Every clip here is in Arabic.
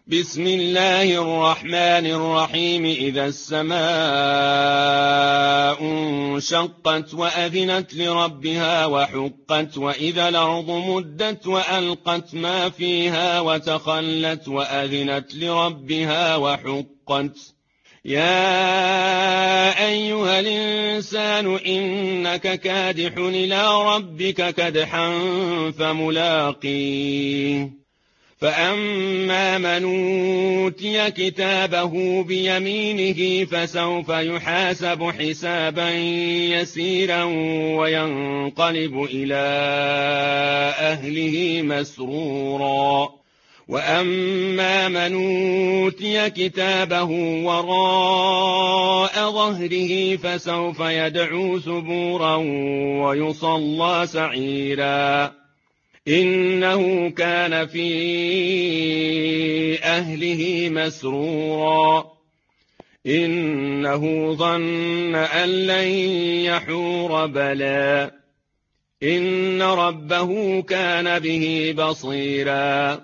بسم الله الرحمن الرحيم. إذا السماء انشقت وأذنت لربها وحقت وإذا الأرض مدت وألقت ما فيها وتخلت وأذنت لربها وحقت. يا أيها الإنسان إنك كادح إلى ربك كدحا فملاقيه. فأما من أوتي كتابه بيمينه فسوف يحاسب حسابا يسيرا وينقلب إلى أهله مسرورا. وأما من أوتي كتابه وراء ظهره فسوف يدعو ثبورا ويصلى سعيرا. إنه كان في أهله مسرورا. إنه ظن أن لن يحور بلى إن ربه كان به بصيرا.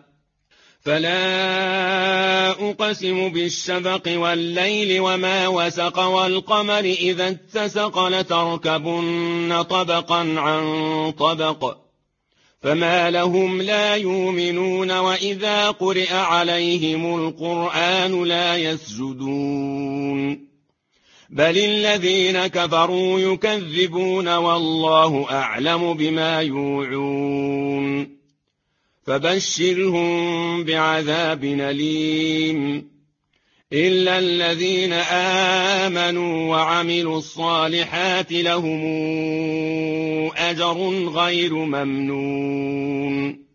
فلا أقسم بالشفق والليل وما وسق والقمر إذا اتسق لتركبن طبقا عن طبق فما لهم لا يؤمنون وإذا قرئ عليهم القرآن لا يسجدون بل الذين كفروا يكذبون والله أعلم بما يوعون. فبشرهم بعذاب أليم إلا الذين آمنوا وعملوا الصالحات لهم أجر غير ممنون.